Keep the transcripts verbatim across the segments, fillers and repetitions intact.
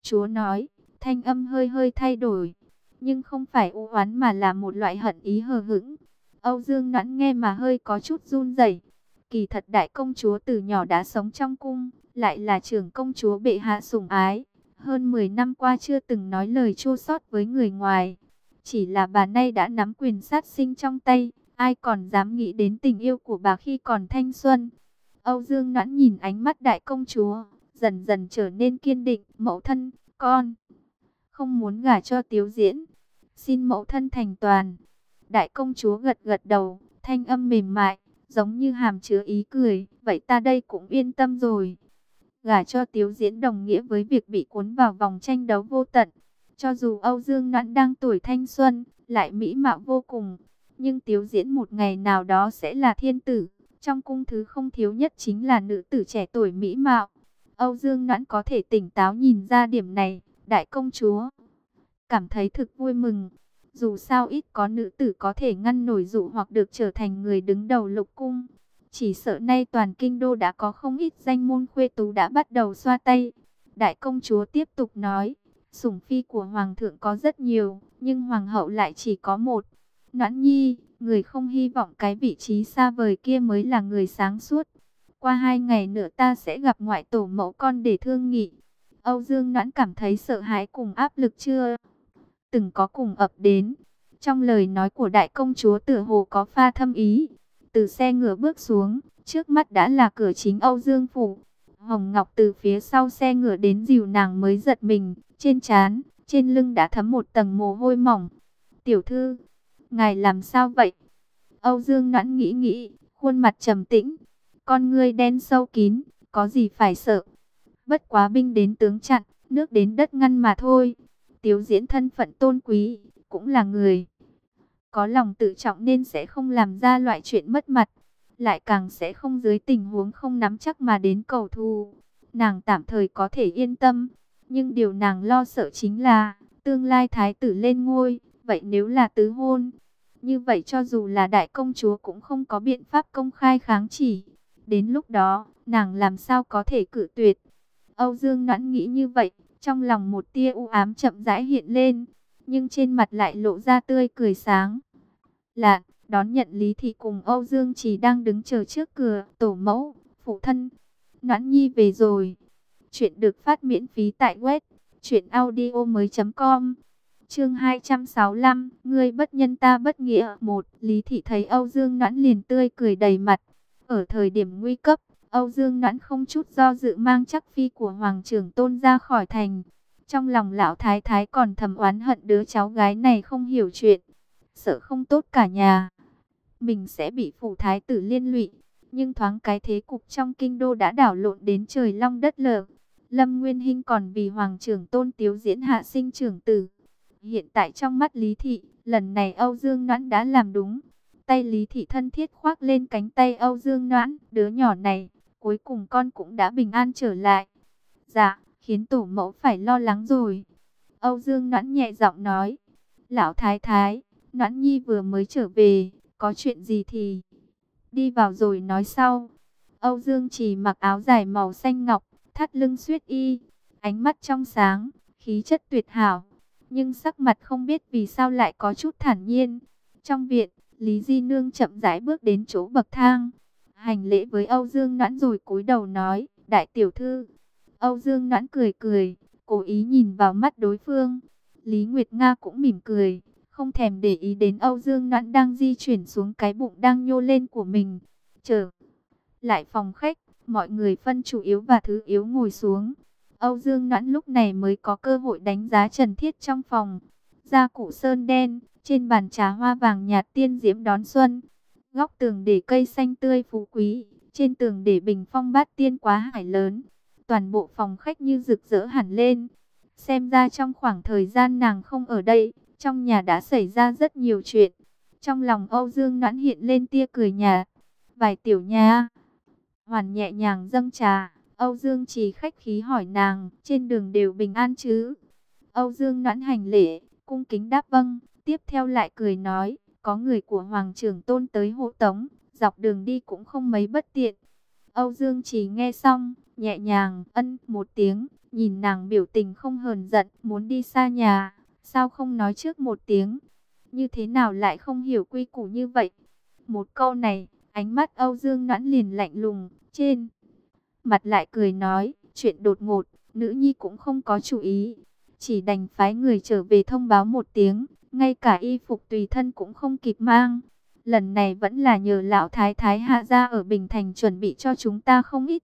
chúa nói, thanh âm hơi hơi thay đổi, nhưng không phải u oán mà là một loại hận ý hờ hững. Âu Dương Noãn nghe mà hơi có chút run rẩy. Kỳ thật đại công chúa từ nhỏ đã sống trong cung, lại là trưởng công chúa bệ hạ sủng ái, hơn mười năm qua chưa từng nói lời chua xót với người ngoài. Chỉ là bà nay đã nắm quyền sát sinh trong tay, ai còn dám nghĩ đến tình yêu của bà khi còn thanh xuân. Âu Dương Noãn nhìn ánh mắt đại công chúa, dần dần trở nên kiên định. Mẫu thân, con không muốn gả cho Tiếu Diễn, xin mẫu thân thành toàn. Đại công chúa gật gật đầu, thanh âm mềm mại, giống như hàm chứa ý cười. Vậy ta đây cũng yên tâm rồi. Gả cho Tiếu Diễn đồng nghĩa với việc bị cuốn vào vòng tranh đấu vô tận. Cho dù Âu Dương Noãn đang tuổi thanh xuân, lại mỹ mạo vô cùng, nhưng Tiếu Diễn một ngày nào đó sẽ là thiên tử. Trong cung thứ không thiếu nhất chính là nữ tử trẻ tuổi mỹ mạo. Âu Dương Noãn có thể tỉnh táo nhìn ra điểm này. Đại công chúa cảm thấy thực vui mừng. Dù sao ít có nữ tử có thể ngăn nổi dụ hoặc được trở thành người đứng đầu lục cung. Chỉ sợ nay toàn kinh đô đã có không ít danh môn khuê tú đã bắt đầu xoa tay. Đại công chúa tiếp tục nói, sủng phi của hoàng thượng có rất nhiều, nhưng hoàng hậu lại chỉ có một. Noãn nhi, người không hy vọng cái vị trí xa vời kia mới là người sáng suốt. Qua hai ngày nữa ta sẽ gặp ngoại tổ mẫu con để thương nghị. Âu Dương Noãn cảm thấy sợ hãi cùng áp lực chưa từng có cùng ập đến. Trong lời nói của đại công chúa tựa hồ có pha thâm ý. Từ xe ngựa bước xuống, trước mắt đã là cửa chính Âu Dương phủ. Hồng Ngọc từ phía sau xe ngựa đến dìu nàng mới giật mình, trên trán, trên lưng đã thấm một tầng mồ hôi mỏng. Tiểu thư, ngài làm sao vậy? Âu Dương Noãn nghĩ nghĩ, khuôn mặt trầm tĩnh, con ngươi đen sâu kín, có gì phải sợ? Bất quá binh đến tướng chặn, nước đến đất ngăn mà thôi. Tiếu Diễn thân phận tôn quý, cũng là người có lòng tự trọng nên sẽ không làm ra loại chuyện mất mặt, lại càng sẽ không dưới tình huống không nắm chắc mà đến cầu thù. Nàng tạm thời có thể yên tâm, nhưng điều nàng lo sợ chính là tương lai thái tử lên ngôi, vậy nếu là tứ hôn, như vậy cho dù là đại công chúa cũng không có biện pháp công khai kháng chỉ. Đến lúc đó, nàng làm sao có thể cự tuyệt? Âu Dương Noãn nghĩ như vậy, trong lòng một tia u ám chậm rãi hiện lên, nhưng trên mặt lại lộ ra tươi cười sáng lạn. Đón nhận Lý Thị cùng Âu Dương Trì đang đứng chờ trước cửa. Tổ mẫu, phụ thân, Noãn nhi về rồi. Chuyện được phát miễn phí tại web truyện audio mới chấm com. Chương hai trăm sáu mươi lăm, ngươi bất nhân ta bất nghĩa. Một, Lý Thị thấy Âu Dương Noãn liền tươi cười đầy mặt. Ở thời điểm nguy cấp, Âu Dương Noãn không chút do dự mang chắc phi của Hoàng trưởng Tôn ra khỏi thành. Trong lòng lão thái thái còn thầm oán hận đứa cháu gái này không hiểu chuyện, sợ không tốt cả nhà mình sẽ bị phủ thái tử liên lụy. Nhưng thoáng cái thế cục trong kinh đô đã đảo lộn đến trời long đất lở. Lâm Nguyên Hinh còn vì Hoàng trưởng Tôn Tiếu Diễn hạ sinh trưởng tử. Hiện tại trong mắt Lý Thị, lần này Âu Dương Noãn đã làm đúng. Tay Lý Thị thân thiết khoác lên cánh tay Âu Dương Noãn. Đứa nhỏ này, cuối cùng con cũng đã bình an trở lại. Dạ, khiến tổ mẫu phải lo lắng rồi. Âu Dương Noãn nhẹ giọng nói. Lão thái thái, Noãn nhi vừa mới trở về, có chuyện gì thì đi vào rồi nói sau. Âu Dương Trì mặc áo dài màu xanh ngọc, thắt lưng xuyết y, ánh mắt trong sáng, khí chất tuyệt hảo, nhưng sắc mặt không biết vì sao lại có chút thản nhiên. Trong viện, Lý Di Nương chậm rãi bước đến chỗ bậc thang, hành lễ với Âu Dương Noãn rồi cúi đầu nói, đại tiểu thư. Âu Dương Noãn cười cười, cố ý nhìn vào mắt đối phương. Lý Nguyệt Nga cũng mỉm cười, không thèm để ý đến Âu Dương Noãn đang di chuyển xuống cái bụng đang nhô lên của mình. Trở lại phòng khách, mọi người phân chủ yếu và thứ yếu ngồi xuống. Âu Dương Noãn lúc này mới có cơ hội đánh giá Trần Thiết trong phòng. Da cụ sơn đen, trên bàn trà hoa vàng nhạt tiên diễm đón xuân. Góc tường để cây xanh tươi phú quý, trên tường để bình phong bát tiên quá hải lớn. Toàn bộ phòng khách như rực rỡ hẳn lên. Xem ra trong khoảng thời gian nàng không ở đây, trong nhà đã xảy ra rất nhiều chuyện. Trong lòng Âu Dương Noãn hiện lên tia cười nhạt. Vài tiểu nha hoàn nhẹ nhàng dâng trà. Âu Dương Trì khách khí hỏi nàng, trên đường đều bình an chứ? Âu Dương Noãn hành lễ, cung kính đáp vâng. Tiếp theo lại cười nói, có người của Hoàng trưởng Tôn tới hộ tống, dọc đường đi cũng không mấy bất tiện. Âu Dương Trì nghe xong, nhẹ nhàng ân một tiếng, nhìn nàng biểu tình không hờn giận, muốn đi xa nhà, sao không nói trước một tiếng, như thế nào lại không hiểu quy củ như vậy. Một câu này, ánh mắt Âu Dương Noãn liền lạnh lùng, trên mặt lại cười nói, chuyện đột ngột, nữ nhi cũng không có chủ ý, chỉ đành phái người trở về thông báo một tiếng, ngay cả y phục tùy thân cũng không kịp mang. Lần này vẫn là nhờ lão thái thái Hạ gia ở Bình Thành chuẩn bị cho chúng ta không ít.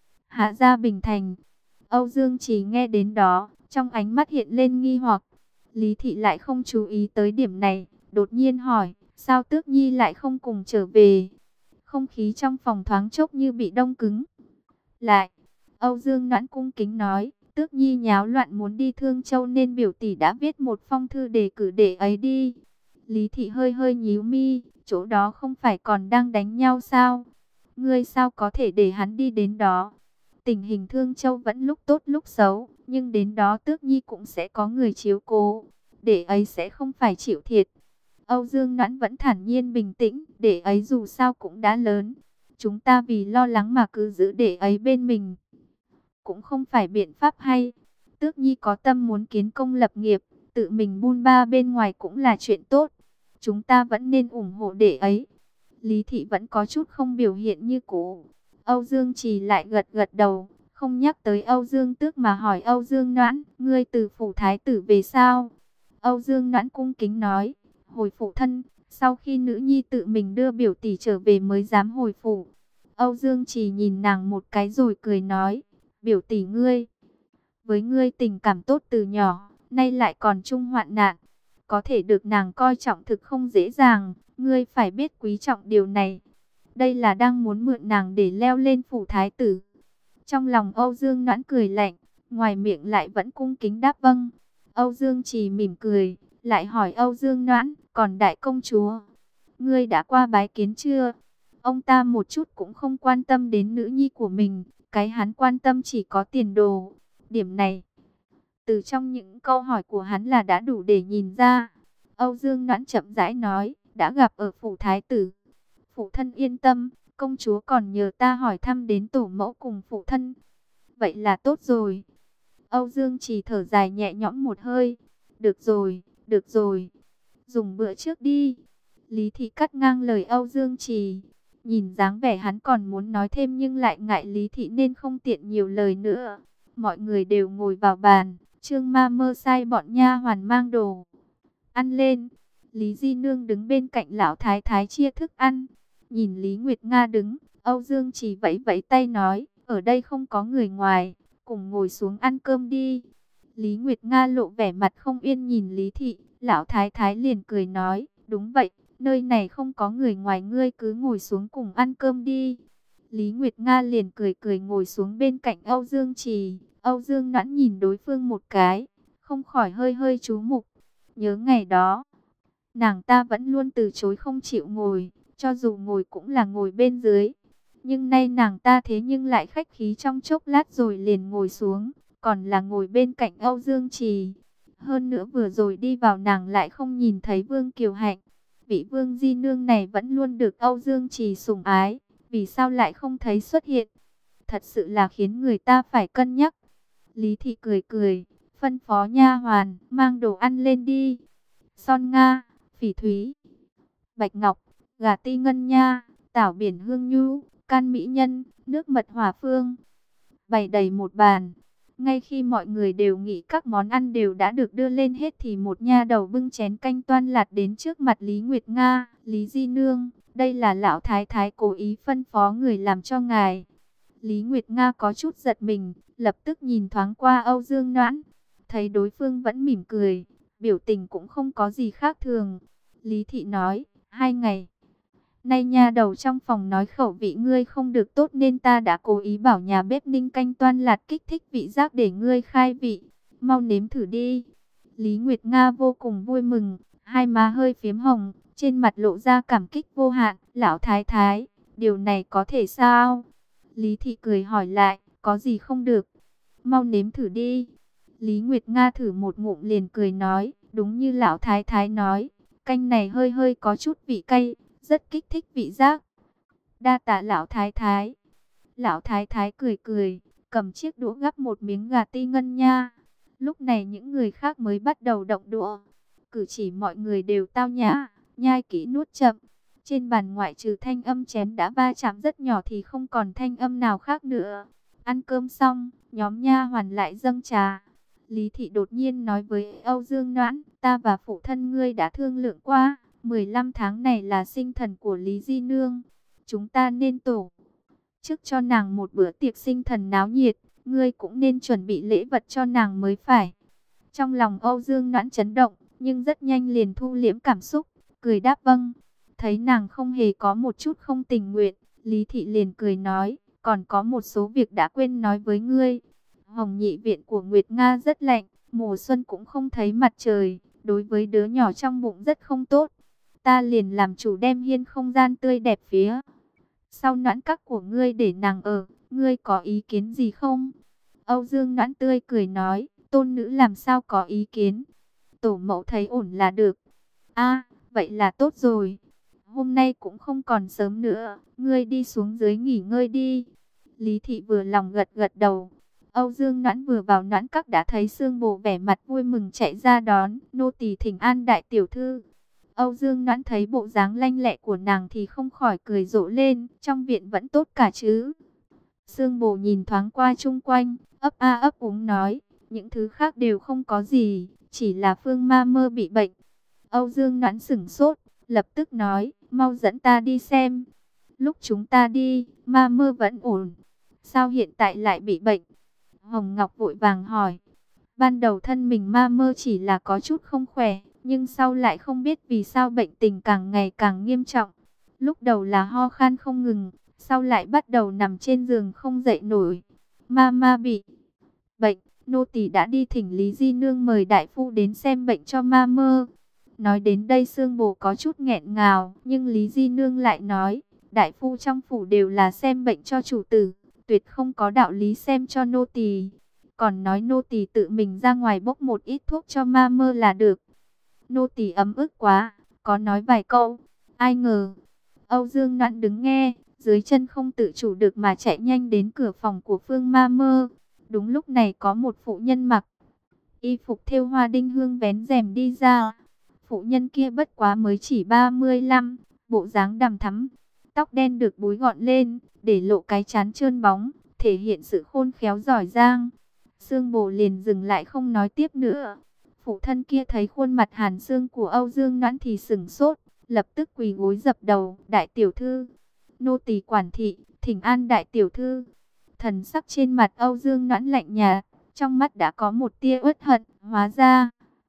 Hạ gia Bình Thành, Âu Dương chỉ nghe đến đó, trong ánh mắt hiện lên nghi hoặc. Lý thị lại không chú ý tới điểm này, đột nhiên hỏi, sao Tước Nhi lại không cùng trở về? Không khí trong phòng thoáng chốc như bị đông cứng lại. Âu Dương Noãn cung kính nói, Tước Nhi nháo loạn muốn đi Thương Châu nên biểu tỷ đã viết một phong thư đề cử đệ ấy đi. Lý thị hơi hơi nhíu mi, chỗ đó không phải còn đang đánh nhau sao? Ngươi sao có thể để hắn đi đến đó? Tình hình Thương Châu vẫn lúc tốt lúc xấu, nhưng đến đó Tước Nhi cũng sẽ có người chiếu cố, đệ ấy sẽ không phải chịu thiệt. Âu Dương Noãn vẫn thản nhiên bình tĩnh, đệ ấy dù sao cũng đã lớn, chúng ta vì lo lắng mà cứ giữ đệ ấy bên mình, cũng không phải biện pháp hay. Tước Nhi có tâm muốn kiến công lập nghiệp, tự mình buôn ba bên ngoài cũng là chuyện tốt, chúng ta vẫn nên ủng hộ đệ ấy. Lý thị vẫn có chút không biểu hiện như cũ. Âu Dương Trì lại gật gật đầu, không nhắc tới Âu Dương Tước mà hỏi Âu Dương Noãn, ngươi từ phủ thái tử về sao? Âu Dương Noãn cung kính nói, hồi phủ thân, sau khi nữ nhi tự mình đưa biểu tỷ trở về mới dám hồi phủ. Âu Dương Trì nhìn nàng một cái rồi cười nói, biểu tỷ ngươi, với ngươi tình cảm tốt từ nhỏ, nay lại còn chung hoạn nạn, có thể được nàng coi trọng thực không dễ dàng, ngươi phải biết quý trọng điều này. Đây là đang muốn mượn nàng để leo lên phủ thái tử. Trong lòng Âu Dương Noãn cười lạnh, ngoài miệng lại vẫn cung kính đáp vâng. Âu Dương Trì mỉm cười, lại hỏi Âu Dương Noãn, còn đại công chúa, ngươi đã qua bái kiến chưa? Ông ta một chút cũng không quan tâm đến nữ nhi của mình, cái hắn quan tâm chỉ có tiền đồ. Điểm này, từ trong những câu hỏi của hắn là đã đủ để nhìn ra. Âu Dương Noãn chậm rãi nói, đã gặp ở phủ thái tử. Phụ thân yên tâm, công chúa còn nhờ ta hỏi thăm đến tổ mẫu cùng phụ thân. Vậy là tốt rồi. Âu Dương chỉ thở dài nhẹ nhõm một hơi. Được rồi, được rồi. Dùng bữa trước đi. Lý thị cắt ngang lời Âu Dương Trì. Nhìn dáng vẻ hắn còn muốn nói thêm nhưng lại ngại Lý thị nên không tiện nhiều lời nữa. Mọi người đều ngồi vào bàn. Trương Ma Mơ sai bọn nha hoàn mang đồ ăn lên. Lý Di Nương đứng bên cạnh lão thái thái chia thức ăn. Nhìn Lý Nguyệt Nga đứng, Âu Dương chỉ vẫy vẫy tay nói, ở đây không có người ngoài, cùng ngồi xuống ăn cơm đi. Lý Nguyệt Nga lộ vẻ mặt không yên nhìn Lý Thị, lão thái thái liền cười nói, đúng vậy, nơi này không có người ngoài, ngươi cứ ngồi xuống cùng ăn cơm đi. Lý Nguyệt Nga liền cười cười ngồi xuống bên cạnh Âu Dương Trì. Âu Dương Noãn nhìn đối phương một cái, không khỏi hơi hơi chú mục. Nhớ ngày đó, nàng ta vẫn luôn từ chối không chịu ngồi, cho dù ngồi cũng là ngồi bên dưới. Nhưng nay nàng ta thế nhưng lại khách khí trong chốc lát rồi liền ngồi xuống, còn là ngồi bên cạnh Âu Dương Trì. Hơn nữa vừa rồi đi vào nàng lại không nhìn thấy Vương Kiều Hạnh. Vị Vương Di Nương này vẫn luôn được Âu Dương Trì sủng ái, vì sao lại không thấy xuất hiện? Thật sự là khiến người ta phải cân nhắc. Lý Thị cười cười, phân phó nha hoàn, mang đồ ăn lên đi. Son Nga, Phỉ Thúy, Bạch Ngọc, gà ti ngân nha, tảo biển hương nhu, can mỹ nhân, nước mật hỏa phương. Bày đầy một bàn. Ngay khi mọi người đều nghĩ các món ăn đều đã được đưa lên hết thì một nha đầu bưng chén canh toan lạt đến trước mặt Lý Nguyệt Nga. Lý Di Nương, đây là lão thái thái cố ý phân phó người làm cho ngài. Lý Nguyệt Nga có chút giật mình, lập tức nhìn thoáng qua Âu Dương Noãn. Thấy đối phương vẫn mỉm cười, biểu tình cũng không có gì khác thường. Lý Thị nói, hai ngày nay nha đầu trong phòng nói khẩu vị ngươi không được tốt nên ta đã cố ý bảo nhà bếp ninh canh toan lạt kích thích vị giác để ngươi khai vị. Mau nếm thử đi. Lý Nguyệt Nga vô cùng vui mừng, hai má hơi phiếm hồng, trên mặt lộ ra cảm kích vô hạn. Lão thái thái, điều này có thể sao? Lý Thị cười hỏi lại, có gì không được? Mau nếm thử đi. Lý Nguyệt Nga thử một ngụm liền cười nói, đúng như lão thái thái nói, canh này hơi hơi có chút vị cay, rất kích thích vị giác. Đa tạ lão thái thái. Lão thái thái cười cười, cầm chiếc đũa gắp một miếng gà ti ngân nha. Lúc này những người khác mới bắt đầu động đũa. Cử chỉ mọi người đều tao nhã, nhai kỹ nuốt chậm. Trên bàn ngoại trừ thanh âm chén đã va chạm rất nhỏ thì không còn thanh âm nào khác nữa. Ăn cơm xong, nhóm nha hoàn lại dâng trà. Lý Thị đột nhiên nói với Âu Dương Noãn, ta và phụ thân ngươi đã thương lượng qua, mười lăm tháng này là sinh thần của Lý Di Nương. Chúng ta nên tổ chức cho nàng một bữa tiệc sinh thần náo nhiệt, ngươi cũng nên chuẩn bị lễ vật cho nàng mới phải. Trong lòng Âu Dương Noãn chấn động, nhưng rất nhanh liền thu liễm cảm xúc, cười đáp vâng. Thấy nàng không hề có một chút không tình nguyện, Lý Thị liền cười nói, còn có một số việc đã quên nói với ngươi. Hồng nhị viện của Nguyệt Nga rất lạnh, mùa xuân cũng không thấy mặt trời, đối với đứa nhỏ trong bụng rất không tốt. Ta liền làm chủ đem hiên không gian tươi đẹp phía sau Noãn các của ngươi để nàng ở, ngươi có ý kiến gì không? Âu Dương Noãn tươi cười nói, tôn nữ làm sao có ý kiến, tổ mẫu thấy ổn là được. A, vậy là tốt rồi. Hôm nay cũng không còn sớm nữa, ngươi đi xuống dưới nghỉ ngơi đi. Lý Thị vừa lòng gật gật đầu. Âu Dương Noãn vừa vào Noãn các đã thấy Sương Bồ vẻ mặt vui mừng chạy ra đón, nô tỳ thỉnh an đại tiểu thư. Âu Dương Noãn thấy bộ dáng lanh lẹ của nàng thì không khỏi cười rộ lên, trong viện vẫn tốt cả chứ? Sương Bồ nhìn thoáng qua chung quanh, ấp a ấp úng nói, những thứ khác đều không có gì, chỉ là Phương Ma Mơ bị bệnh. Âu Dương Noãn sửng sốt, lập tức nói, mau dẫn ta đi xem. Lúc chúng ta đi, Ma Mơ vẫn ổn, sao hiện tại lại bị bệnh? Hồng Ngọc vội vàng hỏi. Ban đầu thân mình Ma Mơ chỉ là có chút không khỏe, nhưng sau lại không biết vì sao bệnh tình càng ngày càng nghiêm trọng. Lúc đầu là ho khan không ngừng, sau lại bắt đầu nằm trên giường không dậy nổi. Ma Ma bị bệnh, nô tỳ đã đi thỉnh Lý Di Nương mời đại phu đến xem bệnh cho Ma Mơ. Nói đến đây Sương Bồ có chút nghẹn ngào, nhưng Lý Di Nương lại nói, đại phu trong phủ đều là xem bệnh cho chủ tử, tuyệt không có đạo lý xem cho nô tỳ. Còn nói nô tỳ tự mình ra ngoài bốc một ít thuốc cho Ma Mơ là được. Nô tỳ ấm ức quá, có nói vài câu, ai ngờ. Âu Dương Noãn đứng nghe, dưới chân không tự chủ được mà chạy nhanh đến cửa phòng của Phương Ma Mơ. Đúng lúc này có một phụ nhân mặc y phục thêu hoa đinh hương vén rèm đi ra. Phụ nhân kia bất quá mới chỉ ba mươi lăm, bộ dáng đằm thắm, tóc đen được búi gọn lên, để lộ cái trán trơn bóng, thể hiện sự khôn khéo giỏi giang. Sương Bồ liền dừng lại không nói tiếp nữa. Phụ thân kia thấy khuôn mặt hàn xương của Âu Dương Noãn thì sửng sốt, lập tức quỳ gối dập đầu, đại tiểu thư, nô tỳ quản thị, thỉnh an đại tiểu thư. Thần sắc trên mặt Âu Dương Noãn lạnh nhạt, trong mắt đã có một tia uất hận, hóa ra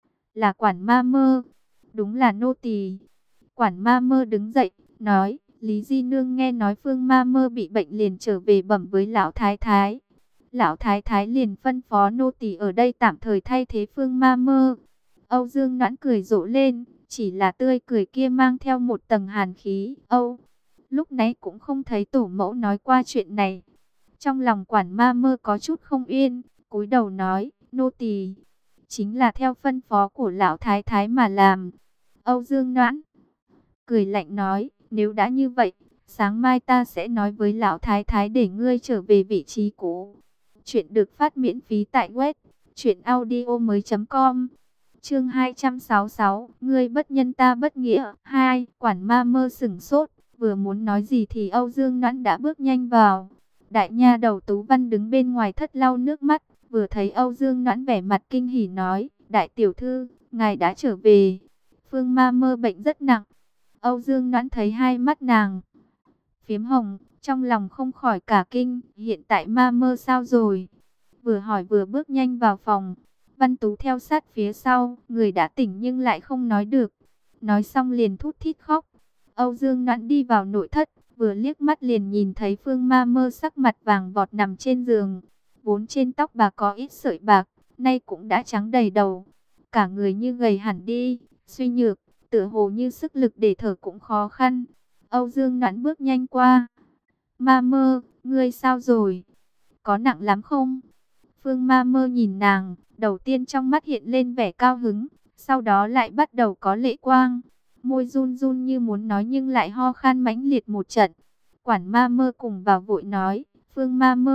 là Quản Ma Mơ, đúng là nô tỳ. Quản Ma Mơ đứng dậy, nói, Lý Di Nương nghe nói Phương Ma Mơ bị bệnh liền trở về bẩm với lão thái thái. Lão thái thái liền phân phó nô tỳ ở đây tạm thời thay thế Phương Ma Mơ. Âu Dương Noãn cười rộ lên, chỉ là tươi cười kia mang theo một tầng hàn khí. Âu, lúc nãy cũng không thấy tổ mẫu nói qua chuyện này. Trong lòng Quản Ma Mơ có chút không yên, cúi đầu nói, nô tỳ chính là theo phân phó của lão thái thái mà làm. Âu Dương Noãn cười lạnh nói, nếu đã như vậy, sáng mai ta sẽ nói với lão thái thái để ngươi trở về vị trí cũ. Chuyện được phát miễn phí tại web truyện audio mới chấm com. Chương hai trăm sáu mươi sáu, ngươi bất nhân ta bất nghĩa. Hai, Quản Ma Mơ sửng sốt, vừa muốn nói gì thì Âu Dương Noãn đã bước nhanh vào. Đại nha đầu Tú Văn đứng bên ngoài thất lau nước mắt, vừa thấy Âu Dương Noãn vẻ mặt kinh hỉ nói, đại tiểu thư, ngài đã trở về. Phương Ma Mơ bệnh rất nặng. Âu Dương Noãn thấy hai mắt nàng phiếm hồng, trong lòng không khỏi cả kinh, hiện tại Ma Mơ sao rồi? Vừa hỏi vừa bước nhanh vào phòng. Văn Tú theo sát phía sau, người đã tỉnh nhưng lại không nói được. Nói xong liền thút thít khóc. Âu Dương Noãn đi vào nội thất, vừa liếc mắt liền nhìn thấy Phương Ma Mơ sắc mặt vàng vọt nằm trên giường. Vốn trên tóc bà có ít sợi bạc, nay cũng đã trắng đầy đầu. Cả người như gầy hẳn đi, suy nhược, tựa hồ như sức lực để thở cũng khó khăn. Âu Dương Noãn bước nhanh qua. Ma Mơ, ngươi sao rồi? Có nặng lắm không? Phương Ma Mơ nhìn nàng, đầu tiên trong mắt hiện lên vẻ cao hứng, sau đó lại bắt đầu có lệ quang. Môi run run như muốn nói nhưng lại ho khan mãnh liệt một trận. Quản Ma Mơ cùng vào vội nói, Phương Ma Mơ,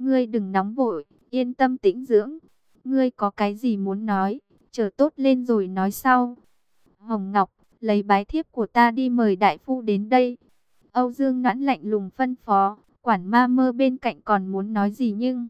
ngươi đừng nóng vội, yên tâm tĩnh dưỡng. Ngươi có cái gì muốn nói, chờ tốt lên rồi nói sau. Hồng Ngọc, lấy bái thiếp của ta đi mời đại phu đến đây. Âu Dương Noãn lạnh lùng phân phó. Quản ma mơ bên cạnh còn muốn nói gì nhưng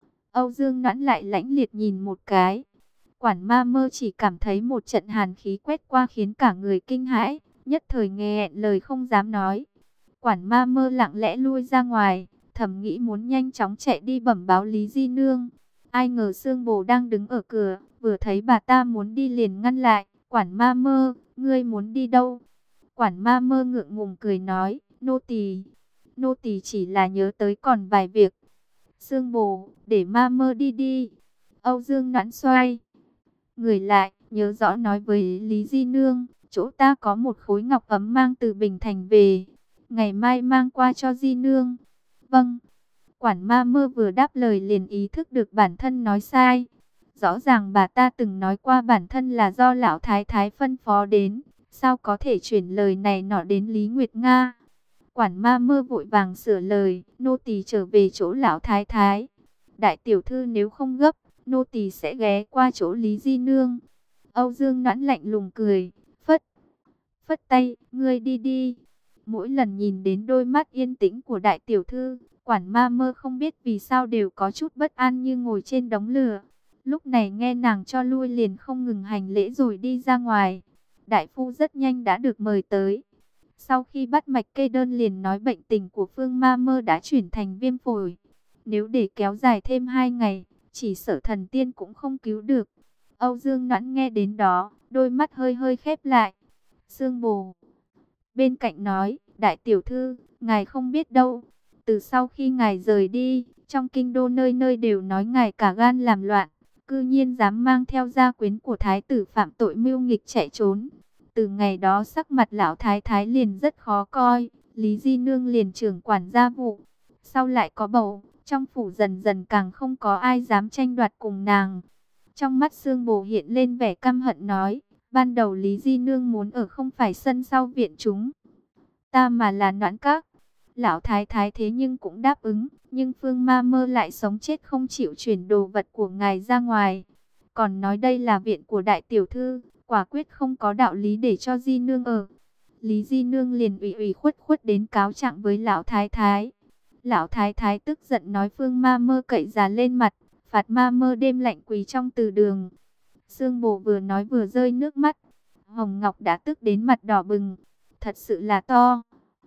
Âu Dương Noãn lại lãnh liệt nhìn một cái. Quản ma mơ chỉ cảm thấy một trận hàn khí quét qua khiến cả người kinh hãi, nhất thời nghẹn lời không dám nói. Quản ma mơ lặng lẽ lui ra ngoài, thầm nghĩ muốn nhanh chóng chạy đi bẩm báo Lý Di Nương. Ai ngờ Sương Bồ đang đứng ở cửa, vừa thấy bà ta muốn đi liền ngăn lại. Quản ma mơ, ngươi muốn đi đâu? Quản ma mơ ngượng ngùng cười nói, nô tỳ, nô tỳ chỉ là nhớ tới còn vài việc. Sương Bồ, để ma mơ đi đi. Âu Dương Noãn xoay người lại, nhớ rõ nói với Lý Di Nương, chỗ ta có một khối ngọc ấm mang từ Bình Thành về, ngày mai mang qua cho Di Nương. Vâng. Quản ma mơ vừa đáp lời liền ý thức được bản thân nói sai. Rõ ràng bà ta từng nói qua bản thân là do lão thái thái phân phó đến, sao có thể chuyển lời này nọ đến Lý Nguyệt Nga. Quản ma mơ vội vàng sửa lời, nô tỳ trở về chỗ lão thái thái. Đại tiểu thư nếu không gấp, nô tỳ sẽ ghé qua chỗ Lý Di Nương. Âu Dương Noãn lạnh lùng cười, phất, phất tay, ngươi đi đi. Mỗi lần nhìn đến đôi mắt yên tĩnh của đại tiểu thư, quản ma mơ không biết vì sao đều có chút bất an như ngồi trên đống lửa. Lúc này nghe nàng cho lui liền không ngừng hành lễ rồi đi ra ngoài. Đại phu rất nhanh đã được mời tới. Sau khi bắt mạch kê đơn liền nói bệnh tình của Phương ma mơ đã chuyển thành viêm phổi. Nếu để kéo dài thêm hai ngày, chỉ sợ thần tiên cũng không cứu được. Âu Dương Noãn nghe đến đó, đôi mắt hơi hơi khép lại. Sương Bồ bên cạnh nói, đại tiểu thư, ngài không biết đâu. Từ sau khi ngài rời đi, trong kinh đô nơi nơi đều nói ngài cả gan làm loạn. Cư nhiên dám mang theo gia quyến của thái tử phạm tội mưu nghịch chạy trốn. Từ ngày đó sắc mặt lão thái thái liền rất khó coi. Lý Di Nương liền trưởng quản gia vụ. Sau lại có bầu, trong phủ dần dần càng không có ai dám tranh đoạt cùng nàng. Trong mắt Sương Bồ hiện lên vẻ căm hận nói, ban đầu Lý Di Nương muốn ở không phải sân sau viện chúng ta mà là Noãn Các. Lão thái thái thế nhưng cũng đáp ứng, nhưng Phương ma mơ lại sống chết không chịu chuyển đồ vật của ngài ra ngoài. Còn nói đây là viện của đại tiểu thư, quả quyết không có đạo lý để cho Di Nương ở. Lý Di Nương liền ủy ủy khuất khuất đến cáo trạng với lão thái thái. Lão thái thái tức giận nói Phương ma mơ cậy già lên mặt, phạt ma mơ đêm lạnh quỳ trong từ đường. Sương Bồ vừa nói vừa rơi nước mắt. Hồng Ngọc đã tức đến mặt đỏ bừng. Thật sự là to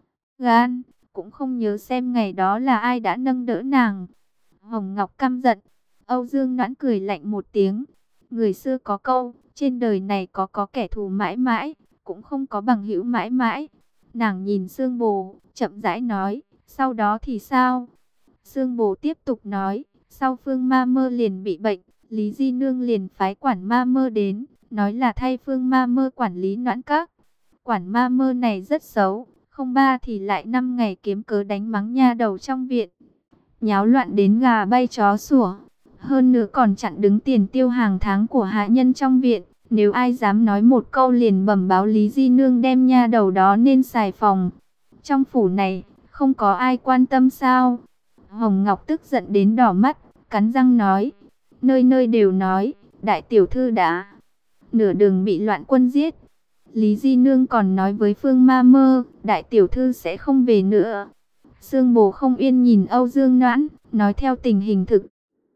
gan, cũng không nhớ xem ngày đó là ai đã nâng đỡ nàng. Hồng Ngọc căm giận. Âu Dương Noãn cười lạnh một tiếng. Người xưa có câu, trên đời này có có kẻ thù mãi mãi, cũng không có bằng hữu mãi mãi. Nàng nhìn Sương Bồ, chậm rãi nói, sau đó thì sao? Sương Bồ tiếp tục nói, sau Phương ma mơ liền bị bệnh, Lý Di Nương liền phái quản ma mơ đến, nói là thay Phương ma mơ quản lý Noãn Các. Quản ma mơ này rất xấu, không ba thì lại năm ngày kiếm cớ đánh mắng nha đầu trong viện, nháo loạn đến gà bay chó sủa. Hơn nữa còn chặn đứng tiền tiêu hàng tháng của hạ nhân trong viện. Nếu ai dám nói một câu liền bẩm báo Lý Di Nương đem nha đầu đó nên xài phòng. Trong phủ này, không có ai quan tâm sao? Hồng Ngọc tức giận đến đỏ mắt, cắn răng nói. Nơi nơi đều nói, đại tiểu thư đã nửa đường bị loạn quân giết. Lý Di Nương còn nói với Phương ma mơ, đại tiểu thư sẽ không về nữa. Sương Bồ không yên nhìn Âu Dương Noãn, nói theo tình hình thực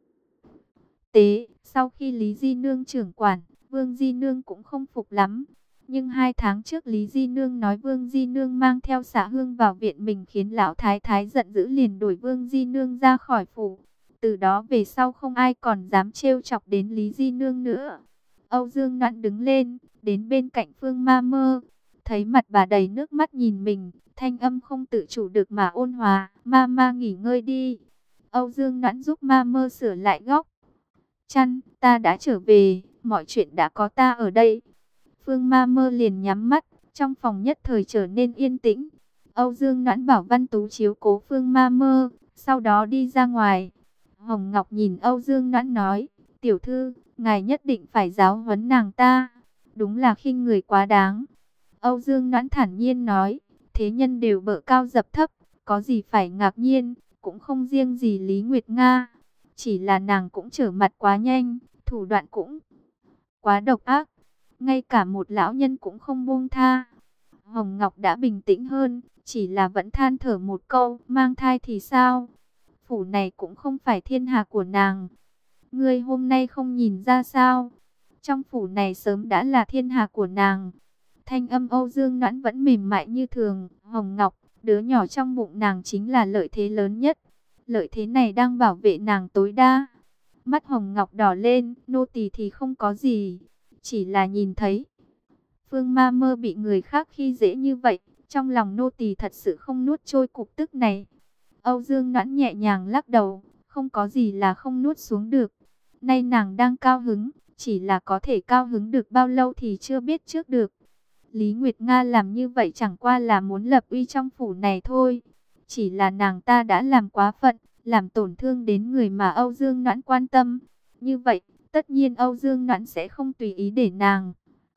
tế, sau khi Lý Di Nương trưởng quản, Vương Di Nương cũng không phục lắm. Nhưng hai tháng trước Lý Di Nương nói Vương Di Nương mang theo xả hương vào viện mình khiến lão thái thái giận dữ liền đuổi Vương Di Nương ra khỏi phủ. Từ đó về sau không ai còn dám trêu chọc đến Lý Di Nương nữa. Âu Dương Noãn đứng lên, đến bên cạnh Phương ma mơ. Thấy mặt bà đầy nước mắt nhìn mình, thanh âm không tự chủ được mà ôn hòa. Ma ma nghỉ ngơi đi. Âu Dương Noãn giúp ma mơ sửa lại góc chăn, ta đã trở về, mọi chuyện đã có ta ở đây. Phương ma mơ liền nhắm mắt, trong phòng nhất thời trở nên yên tĩnh. Âu Dương Noãn bảo Văn Tú chiếu cố Phương ma mơ, sau đó đi ra ngoài. Hồng Ngọc nhìn Âu Dương Noãn nói, tiểu thư, ngài nhất định phải giáo huấn nàng ta, đúng là khinh người quá đáng. Âu Dương Noãn thản nhiên nói, thế nhân đều bợ cao dập thấp, có gì phải ngạc nhiên, cũng không riêng gì Lý Nguyệt Nga, chỉ là nàng cũng trở mặt quá nhanh, thủ đoạn cũng quá độc ác, ngay cả một lão nhân cũng không buông tha. Hồng Ngọc đã bình tĩnh hơn, chỉ là vẫn than thở một câu, mang thai thì sao? Phủ này cũng không phải thiên hạ của nàng. Ngươi hôm nay không nhìn ra sao? Trong phủ này sớm đã là thiên hạ của nàng. Thanh âm Âu Dương Noãn vẫn mềm mại như thường. Hồng Ngọc, đứa nhỏ trong bụng nàng chính là lợi thế lớn nhất. Lợi thế này đang bảo vệ nàng tối đa. Mắt Hồng Ngọc đỏ lên, nô tỳ thì không có gì. Chỉ là nhìn thấy Phương Ma Mơ bị người khác khi dễ như vậy, trong lòng nô tỳ thật sự không nuốt trôi cục tức này. Âu Dương Noãn nhẹ nhàng lắc đầu, không có gì là không nuốt xuống được. Nay nàng đang cao hứng, chỉ là có thể cao hứng được bao lâu thì chưa biết trước được. Lý Nguyệt Nga làm như vậy chẳng qua là muốn lập uy trong phủ này thôi. Chỉ là nàng ta đã làm quá phận, làm tổn thương đến người mà Âu Dương Noãn quan tâm. Như vậy, tất nhiên Âu Dương Noãn sẽ không tùy ý để nàng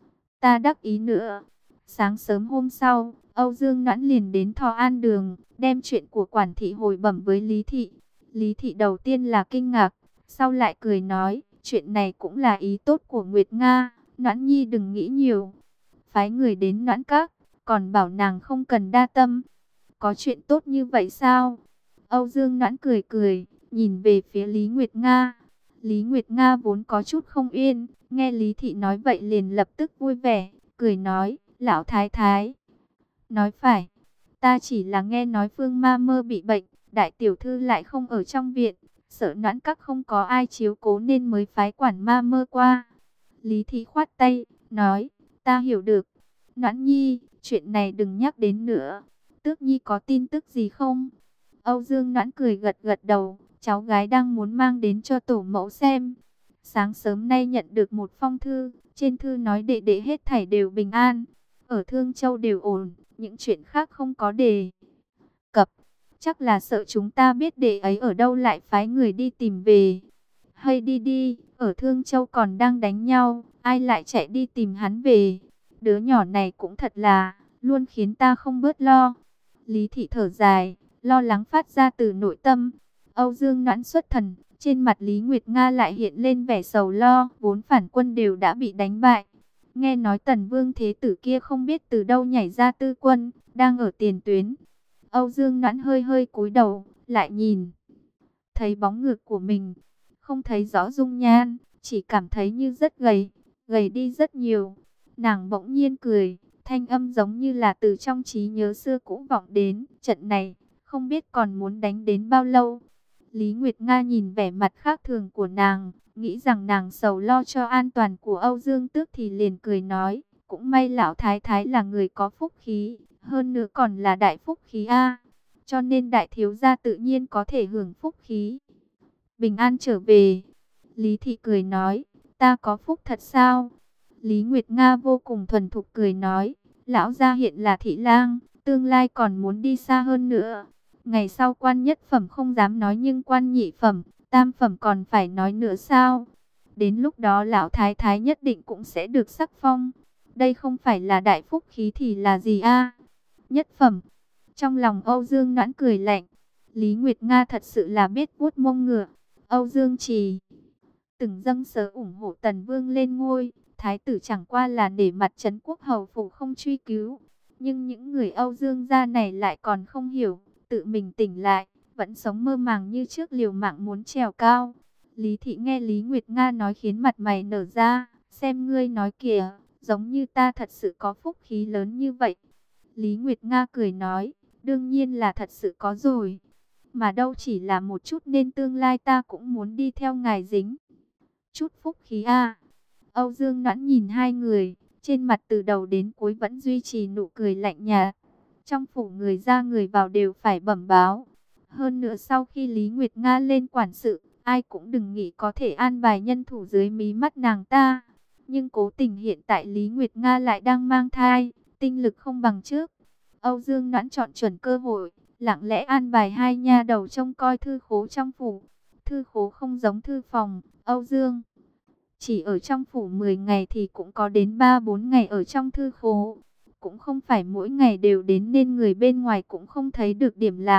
ta đắc ý nữa. Sáng sớm hôm sau, Âu Dương Noãn liền đến Thọ An Đường, đem chuyện của quản thị hồi bẩm với Lý Thị. Lý Thị đầu tiên là kinh ngạc, sau lại cười nói, chuyện này cũng là ý tốt của Nguyệt Nga, Noãn Nhi đừng nghĩ nhiều. Phái người đến Noãn Các, còn bảo nàng không cần đa tâm. Có chuyện tốt như vậy sao? Âu Dương Noãn cười cười, nhìn về phía Lý Nguyệt Nga. Lý Nguyệt Nga vốn có chút không yên, nghe Lý Thị nói vậy liền lập tức vui vẻ, cười nói, lão thái thái. Nói phải, ta chỉ là nghe nói Phương Ma Mơ bị bệnh, đại tiểu thư lại không ở trong viện, sợ Noãn Các không có ai chiếu cố nên mới phái quản Ma Mơ qua. Lý Thị khoát tay, nói, ta hiểu được. Noãn Nhi, chuyện này đừng nhắc đến nữa. Tước Nhi có tin tức gì không? Âu Dương Noãn cười gật gật đầu, cháu gái đang muốn mang đến cho tổ mẫu xem. Sáng sớm nay nhận được một phong thư, trên thư nói đệ đệ hết thảy đều bình an, ở Thương Châu đều ổn, những chuyện khác không có đề cập. Chắc là sợ chúng ta biết đệ ấy ở đâu lại phái người đi tìm về. Hay đi đi, ở Thương Châu còn đang đánh nhau, ai lại chạy đi tìm hắn về. Đứa nhỏ này cũng thật là, luôn khiến ta không bớt lo. Lý Thị thở dài, lo lắng phát ra từ nội tâm. Âu Dương Noãn xuất thần, trên mặt Lý Nguyệt Nga lại hiện lên vẻ sầu lo, vốn phản quân đều đã bị đánh bại. Nghe nói Tần Vương Thế Tử kia không biết từ đâu nhảy ra tư quân, đang ở tiền tuyến. Âu Dương Noãn hơi hơi cúi đầu, lại nhìn, thấy bóng ngược của mình, không thấy rõ dung nhan, chỉ cảm thấy như rất gầy, gầy đi rất nhiều. Nàng bỗng nhiên cười, thanh âm giống như là từ trong trí nhớ xưa cũ vọng đến, trận này, không biết còn muốn đánh đến bao lâu. Lý Nguyệt Nga nhìn vẻ mặt khác thường của nàng, nghĩ rằng nàng sầu lo cho an toàn của Âu Dương Tước thì liền cười nói, cũng may lão thái thái là người có phúc khí, hơn nữa còn là đại phúc khí a, cho nên đại thiếu gia tự nhiên có thể hưởng phúc khí. Bình an trở về. Lý Thị cười nói, ta có phúc thật sao? Lý Nguyệt Nga vô cùng thuần thục cười nói, lão gia hiện là thị lang, tương lai còn muốn đi xa hơn nữa. Ngày sau quan nhất phẩm không dám nói nhưng quan nhị phẩm, tam phẩm còn phải nói nữa sao? Đến lúc đó lão thái thái nhất định cũng sẽ được sắc phong. Đây không phải là đại phúc khí thì là gì a? Nhất phẩm. Trong lòng Âu Dương Noãn cười lạnh. Lý Nguyệt Nga thật sự là biết vuốt mông ngựa. Âu Dương Trì từng dâng sớ ủng hộ Tần Vương lên ngôi. Thái tử chẳng qua là để mặt trấn quốc hầu phủ không truy cứu. Nhưng những người Âu Dương gia này lại còn không hiểu. Tự mình tỉnh lại, vẫn sống mơ màng như trước, liều mạng muốn trèo cao. Lý Thị nghe Lý Nguyệt Nga nói khiến mặt mày nở ra. Xem ngươi nói kìa, giống như ta thật sự có phúc khí lớn như vậy. Lý Nguyệt Nga cười nói, đương nhiên là thật sự có rồi. Mà đâu chỉ là một chút nên tương lai ta cũng muốn đi theo ngài dính chút phúc khí a. Âu Dương Noãn nhìn hai người, trên mặt từ đầu đến cuối vẫn duy trì nụ cười lạnh nhạt. Trong phủ người ra người vào đều phải bẩm báo. Hơn nữa sau khi Lý Nguyệt Nga lên quản sự, ai cũng đừng nghĩ có thể an bài nhân thủ dưới mí mắt nàng ta. Nhưng cố tình hiện tại Lý Nguyệt Nga lại đang mang thai, tinh lực không bằng trước. Âu Dương Noãn chọn chuẩn cơ hội, lặng lẽ an bài hai nha đầu trông coi thư khố trong phủ. Thư khố không giống thư phòng, Âu Dương chỉ ở trong phủ mười ngày thì cũng có đến ba bốn ngày ở trong thư khố. Cũng không phải mỗi ngày đều đến nên người bên ngoài cũng không thấy được điểm lạ.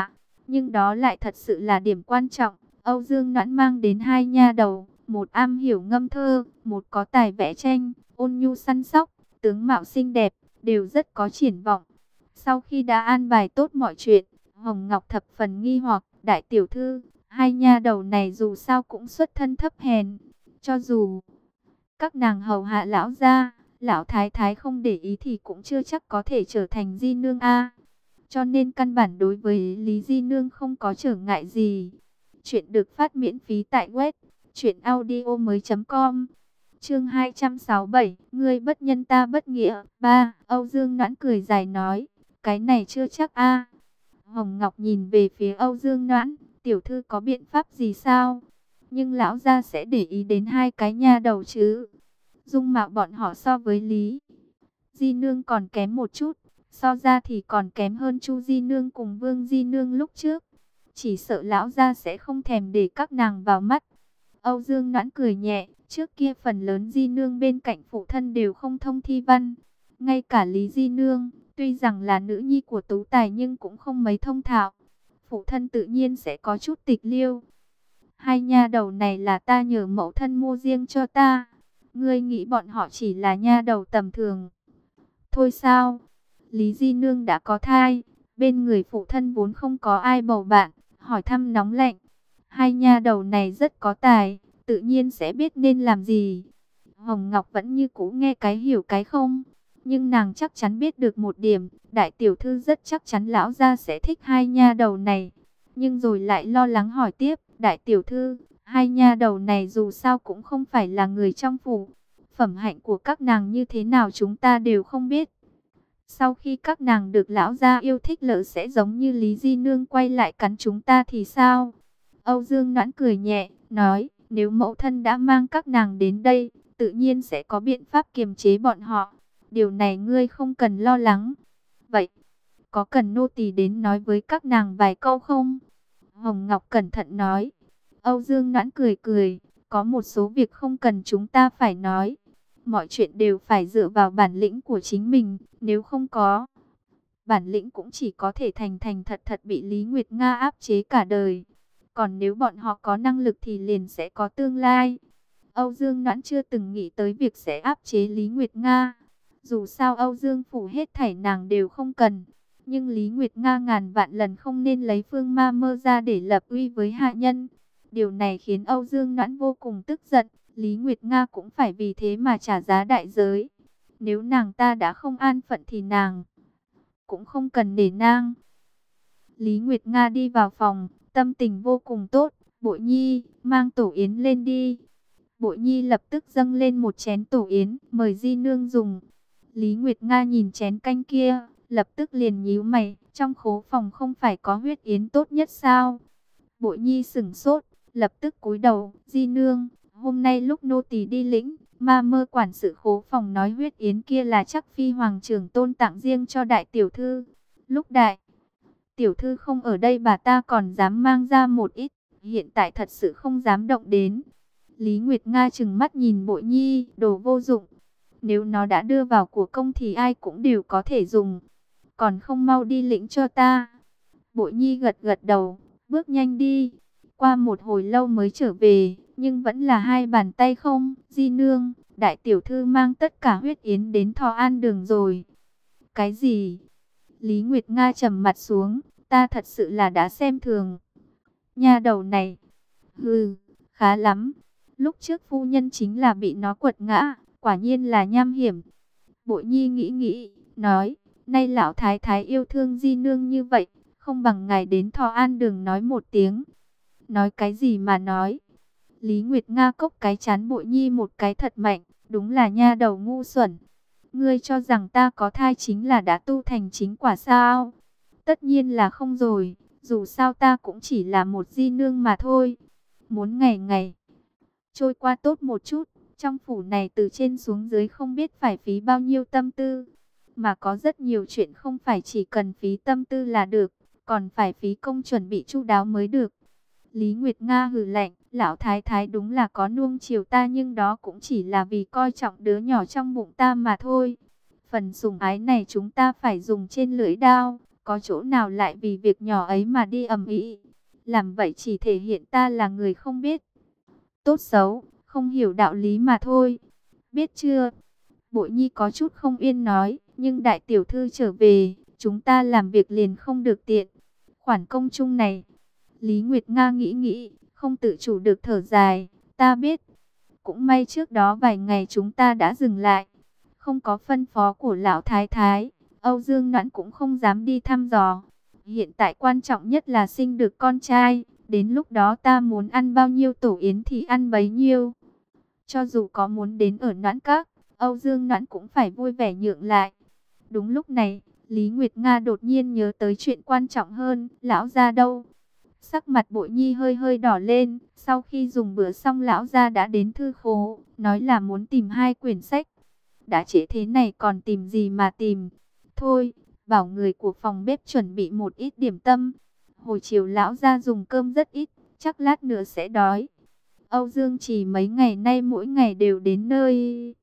Nhưng đó lại thật sự là điểm quan trọng. Âu Dương Noãn mang đến hai nha đầu, một am hiểu ngâm thơ, một có tài vẽ tranh, ôn nhu săn sóc, tướng mạo xinh đẹp, đều rất có triển vọng. Sau khi đã an bài tốt mọi chuyện, Hồng Ngọc thập phần nghi hoặc, đại tiểu thư, hai nha đầu này dù sao cũng xuất thân thấp hèn, cho dù các nàng hầu hạ lão gia, lão thái thái không để ý thì cũng chưa chắc có thể trở thành di nương a. Cho nên căn bản đối với Lý Di nương không có trở ngại gì. Chuyện được phát miễn phí tại web truyện audio mới.com. Chương hai trăm sáu mươi bảy, ngươi bất nhân ta bất nghĩa. Ba, Âu Dương Noãn cười dài nói, cái này chưa chắc a. Hồng Ngọc nhìn về phía Âu Dương Noãn, tiểu thư có biện pháp gì sao? Nhưng lão gia sẽ để ý đến hai cái nha đầu chứ? Dung mạo bọn họ so với Lý Di nương còn kém một chút, so ra thì còn kém hơn Chu Di nương cùng Vương Di nương lúc trước. Chỉ sợ lão gia sẽ không thèm để các nàng vào mắt. Âu Dương Noãn cười nhẹ, trước kia phần lớn Di nương bên cạnh phụ thân đều không thông thi văn. Ngay cả Lý Di nương, tuy rằng là nữ nhi của tú tài nhưng cũng không mấy thông thạo. Phụ thân tự nhiên sẽ có chút tịch liêu. Hai nha đầu này là ta nhờ mẫu thân mua riêng cho ta. Ngươi nghĩ bọn họ chỉ là nha đầu tầm thường thôi sao? Lý Di nương đã có thai, bên người phụ thân vốn không có ai bầu bạn, hỏi thăm nóng lạnh. Hai nha đầu này rất có tài, tự nhiên sẽ biết nên làm gì. Hồng Ngọc vẫn như cũ nghe cái hiểu cái không, nhưng nàng chắc chắn biết được một điểm, đại tiểu thư rất chắc chắn lão gia sẽ thích hai nha đầu này. Nhưng rồi lại lo lắng hỏi tiếp, đại tiểu thư, hai nha đầu này dù sao cũng không phải là người trong phủ. Phẩm hạnh của các nàng như thế nào chúng ta đều không biết. Sau khi các nàng được lão gia yêu thích lỡ sẽ giống như Lý Di nương quay lại cắn chúng ta thì sao? Âu Dương Noãn cười nhẹ, nói, nếu mẫu thân đã mang các nàng đến đây, tự nhiên sẽ có biện pháp kiềm chế bọn họ. Điều này ngươi không cần lo lắng. Vậy, có cần nô tỳ đến nói với các nàng vài câu không? Hồng Ngọc cẩn thận nói. Âu Dương Noãn cười cười, có một số việc không cần chúng ta phải nói. Mọi chuyện đều phải dựa vào bản lĩnh của chính mình, nếu không có bản lĩnh cũng chỉ có thể thành thành thật thật bị Lý Nguyệt Nga áp chế cả đời. Còn nếu bọn họ có năng lực thì liền sẽ có tương lai. Âu Dương Noãn chưa từng nghĩ tới việc sẽ áp chế Lý Nguyệt Nga. Dù sao Âu Dương phủ hết thảy nàng đều không cần. Nhưng Lý Nguyệt Nga ngàn vạn lần không nên lấy Phương Ma Mơ ra để lập uy với hạ nhân. Điều này khiến Âu Dương Noãn vô cùng tức giận. Lý Nguyệt Nga cũng phải vì thế mà trả giá đại giới. Nếu nàng ta đã không an phận thì nàng cũng không cần để nang. Lý Nguyệt Nga đi vào phòng, tâm tình vô cùng tốt. Bội Nhi, mang tổ yến lên đi. Bội Nhi lập tức dâng lên một chén tổ yến, mời Di nương dùng. Lý Nguyệt Nga nhìn chén canh kia, lập tức liền nhíu mày. Trong khố phòng không phải có huyết yến tốt nhất sao? Bội Nhi sửng sốt, lập tức cúi đầu. Di nương, hôm nay lúc nô tỳ đi lĩnh, Ma Mơ quản sự khố phòng nói huyết yến kia là chắc phi hoàng trưởng tôn tặng riêng cho đại tiểu thư. Lúc đại tiểu thư không ở đây bà ta còn dám mang ra một ít, hiện tại thật sự không dám động đến. Lý Nguyệt Nga trừng mắt nhìn Bội Nhi, đồ vô dụng. Nếu nó đã đưa vào của công thì ai cũng đều có thể dùng. Còn không mau đi lĩnh cho ta. Bội Nhi gật gật đầu, bước nhanh đi. Qua một hồi lâu mới trở về, nhưng vẫn là hai bàn tay không. Di nương, đại tiểu thư mang tất cả huyết yến đến Thọ An đường rồi. Cái gì? Lý Nguyệt Nga trầm mặt xuống, ta thật sự là đã xem thường nha đầu này. Hừ, khá lắm. Lúc trước phu nhân chính là bị nó quật ngã, quả nhiên là nham hiểm. Bội Nhi nghĩ nghĩ, nói, nay lão thái thái yêu thương Di nương như vậy, không bằng ngài đến Thọ An đường nói một tiếng. Nói cái gì mà nói? Lý Nguyệt Nga cốc cái chán Bội Nhi một cái thật mạnh, đúng là nha đầu ngu xuẩn. Ngươi cho rằng ta có thai chính là đã tu thành chính quả sao? Tất nhiên là không rồi, dù sao ta cũng chỉ là một di nương mà thôi. Muốn ngày ngày trôi qua tốt một chút, trong phủ này từ trên xuống dưới không biết phải phí bao nhiêu tâm tư. Mà có rất nhiều chuyện không phải chỉ cần phí tâm tư là được, còn phải phí công chuẩn bị chu đáo mới được. Lý Nguyệt Nga hừ lạnh, lão thái thái đúng là có nuông chiều ta nhưng đó cũng chỉ là vì coi trọng đứa nhỏ trong bụng ta mà thôi. Phần sủng ái này chúng ta phải dùng trên lưỡi đao, có chỗ nào lại vì việc nhỏ ấy mà đi ầm ĩ. Làm vậy chỉ thể hiện ta là người không biết tốt xấu, không hiểu đạo lý mà thôi. Biết chưa? Bội Nhi có chút không yên nói, nhưng đại tiểu thư trở về, chúng ta làm việc liền không được tiện. Khoản công chung này, Lý Nguyệt Nga nghĩ nghĩ, không tự chủ được thở dài, ta biết. Cũng may trước đó vài ngày chúng ta đã dừng lại, không có phân phó của lão thái thái, Âu Dương Noãn cũng không dám đi thăm dò. Hiện tại quan trọng nhất là sinh được con trai, đến lúc đó ta muốn ăn bao nhiêu tổ yến thì ăn bấy nhiêu. Cho dù có muốn đến ở Noãn Các, Âu Dương Noãn cũng phải vui vẻ nhượng lại. Đúng lúc này, Lý Nguyệt Nga đột nhiên nhớ tới chuyện quan trọng hơn, lão gia đâu? Sắc mặt Bội Nhi hơi hơi đỏ lên, sau khi dùng bữa xong lão gia đã đến thư khố, nói là muốn tìm hai quyển sách. Đã trễ thế này còn tìm gì mà tìm? Thôi, bảo người của phòng bếp chuẩn bị một ít điểm tâm. Hồi chiều lão gia dùng cơm rất ít, chắc lát nữa sẽ đói. Âu Dương chỉ mấy ngày nay mỗi ngày đều đến nơi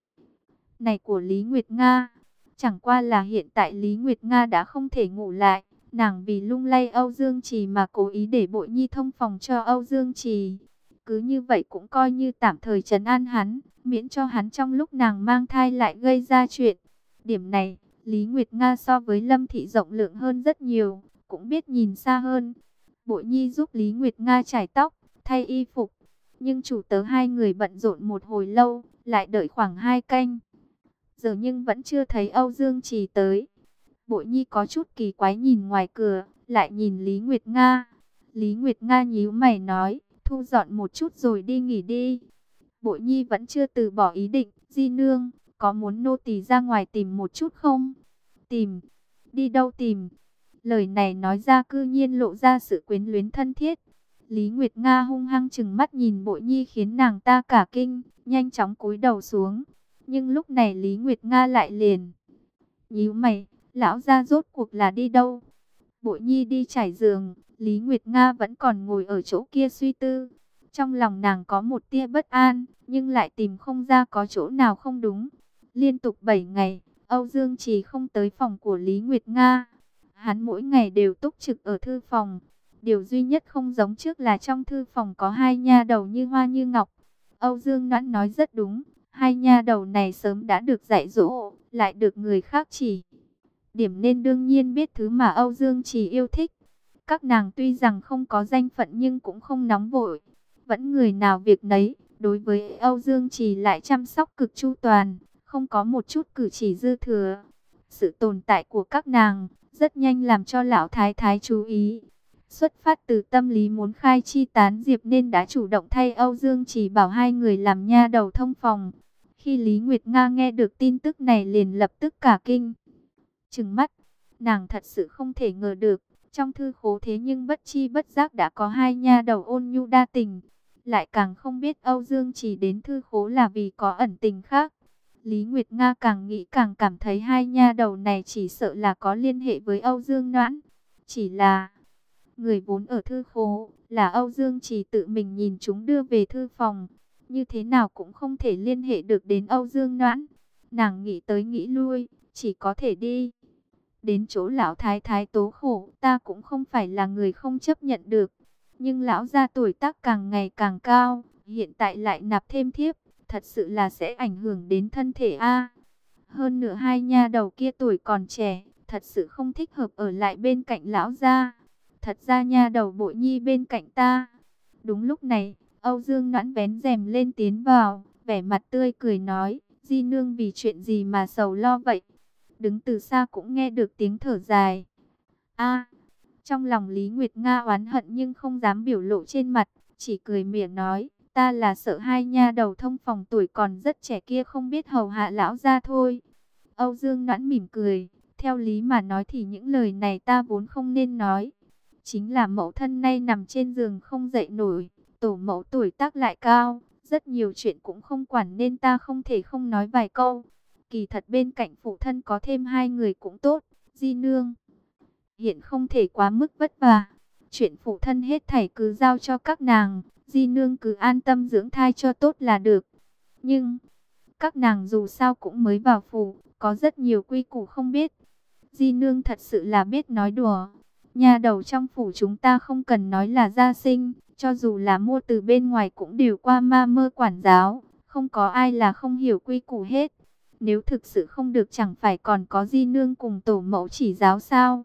này của Lý Nguyệt Nga. Chẳng qua là hiện tại Lý Nguyệt Nga đã không thể ngủ lại. Nàng vì lung lay Âu Dương Trì mà cố ý để Bội Nhi thông phòng cho Âu Dương Trì. Cứ như vậy cũng coi như tạm thời trấn an hắn, miễn cho hắn trong lúc nàng mang thai lại gây ra chuyện. Điểm này, Lý Nguyệt Nga so với Lâm Thị rộng lượng hơn rất nhiều, cũng biết nhìn xa hơn. Bội Nhi giúp Lý Nguyệt Nga chải tóc, thay y phục. Nhưng chủ tớ hai người bận rộn một hồi lâu, lại đợi khoảng hai canh giờ nhưng vẫn chưa thấy Âu Dương Trì tới. Bội Nhi có chút kỳ quái nhìn ngoài cửa, lại nhìn Lý Nguyệt Nga. Lý Nguyệt Nga nhíu mày nói, thu dọn một chút rồi đi nghỉ đi. Bội Nhi vẫn chưa từ bỏ ý định, di nương, có muốn nô tỳ ra ngoài tìm một chút không? Tìm? Đi đâu tìm? Lời này nói ra cư nhiên lộ ra sự quyến luyến thân thiết. Lý Nguyệt Nga hung hăng chừng mắt nhìn Bội Nhi khiến nàng ta cả kinh, nhanh chóng cúi đầu xuống. Nhưng lúc này Lý Nguyệt Nga lại liền nhíu mày, lão gia rốt cuộc là đi đâu? Bội Nhi đi trải giường, Lý Nguyệt Nga vẫn còn ngồi ở chỗ kia suy tư. Trong lòng nàng có một tia bất an, nhưng lại tìm không ra có chỗ nào không đúng. Liên tục bảy ngày, Âu Dương Trì không tới phòng của Lý Nguyệt Nga. Hắn mỗi ngày đều túc trực ở thư phòng. Điều duy nhất không giống trước là trong thư phòng có hai nha đầu như hoa như ngọc. Âu Dương Noãn nói rất đúng, hai nha đầu này sớm đã được dạy dỗ, lại được người khác chỉ điểm nên đương nhiên biết thứ mà Âu Dương Trì yêu thích. Các nàng tuy rằng không có danh phận nhưng cũng không nóng vội, vẫn người nào việc nấy. Đối với Âu Dương Trì lại chăm sóc cực chu toàn, không có một chút cử chỉ dư thừa. Sự tồn tại của các nàng rất nhanh làm cho lão thái thái chú ý. Xuất phát từ tâm lý muốn khai chi tán diệp nên đã chủ động thay Âu Dương Trì bảo hai người làm nha đầu thông phòng. Khi Lý Nguyệt Nga nghe được tin tức này liền lập tức cả kinh. Trừng mắt, nàng thật sự không thể ngờ được, trong thư khố thế nhưng bất chi bất giác đã có hai nha đầu ôn nhu đa tình. Lại càng không biết Âu Dương Trì đến thư khố là vì có ẩn tình khác. Lý Nguyệt Nga càng nghĩ càng cảm thấy hai nha đầu này chỉ sợ là có liên hệ với Âu Dương Noãn. Chỉ là người vốn ở thư khố, là Âu Dương Trì tự mình nhìn chúng đưa về thư phòng. Như thế nào cũng không thể liên hệ được đến Âu Dương Noãn. Nàng nghĩ tới nghĩ lui, chỉ có thể đi đến chỗ lão thái thái tố khổ. Ta cũng không phải là người không chấp nhận được, nhưng lão gia tuổi tác càng ngày càng cao, hiện tại lại nạp thêm thiếp, thật sự là sẽ ảnh hưởng đến thân thể a. Hơn nữa hai nha đầu kia tuổi còn trẻ, thật sự không thích hợp ở lại bên cạnh lão gia. Thật ra nha đầu Bội Nhi bên cạnh ta. Đúng lúc này, Âu Dương Noãn vén rèm lên tiến vào, vẻ mặt tươi cười nói, di nương vì chuyện gì mà sầu lo vậy? Đứng từ xa cũng nghe được tiếng thở dài. A, trong lòng Lý Nguyệt Nga oán hận nhưng không dám biểu lộ trên mặt, chỉ cười mỉa nói, ta là sợ hai nha đầu thông phòng tuổi còn rất trẻ kia không biết hầu hạ lão gia thôi. Âu Dương Noãn mỉm cười, theo lý mà nói thì những lời này ta vốn không nên nói. Chính là mẫu thân nay nằm trên giường không dậy nổi, tổ mẫu tuổi tác lại cao, rất nhiều chuyện cũng không quản nên ta không thể không nói vài câu. Kỳ thật bên cạnh phụ thân có thêm hai người cũng tốt, di nương hiện không thể quá mức vất vả. Chuyện phụ thân hết thảy cứ giao cho các nàng, di nương cứ an tâm dưỡng thai cho tốt là được. Nhưng các nàng dù sao cũng mới vào phủ, có rất nhiều quy củ không biết. Di nương thật sự là biết nói đùa. Nhà đầu trong phủ chúng ta không cần nói là gia sinh, cho dù là mua từ bên ngoài cũng đều qua ma mơ quản giáo, không có ai là không hiểu quy củ hết. Nếu thực sự không được chẳng phải còn có di nương cùng tổ mẫu chỉ giáo sao?